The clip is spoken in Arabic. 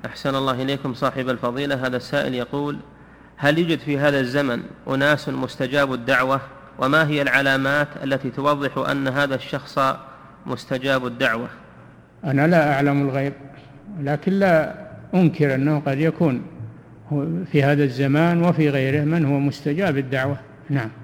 أحسن الله إليكم صاحب الفضيلة. هذا السائل يقول: هل يوجد في هذا الزمن أناس مستجاب الدعوة؟ وما هي العلامات التي توضح أن هذا الشخص مستجاب الدعوة؟ أنا لا أعلم الغيب، لكن لا أنكر أنه قد يكون في هذا الزمان وفي غيره من هو مستجاب الدعوة. نعم.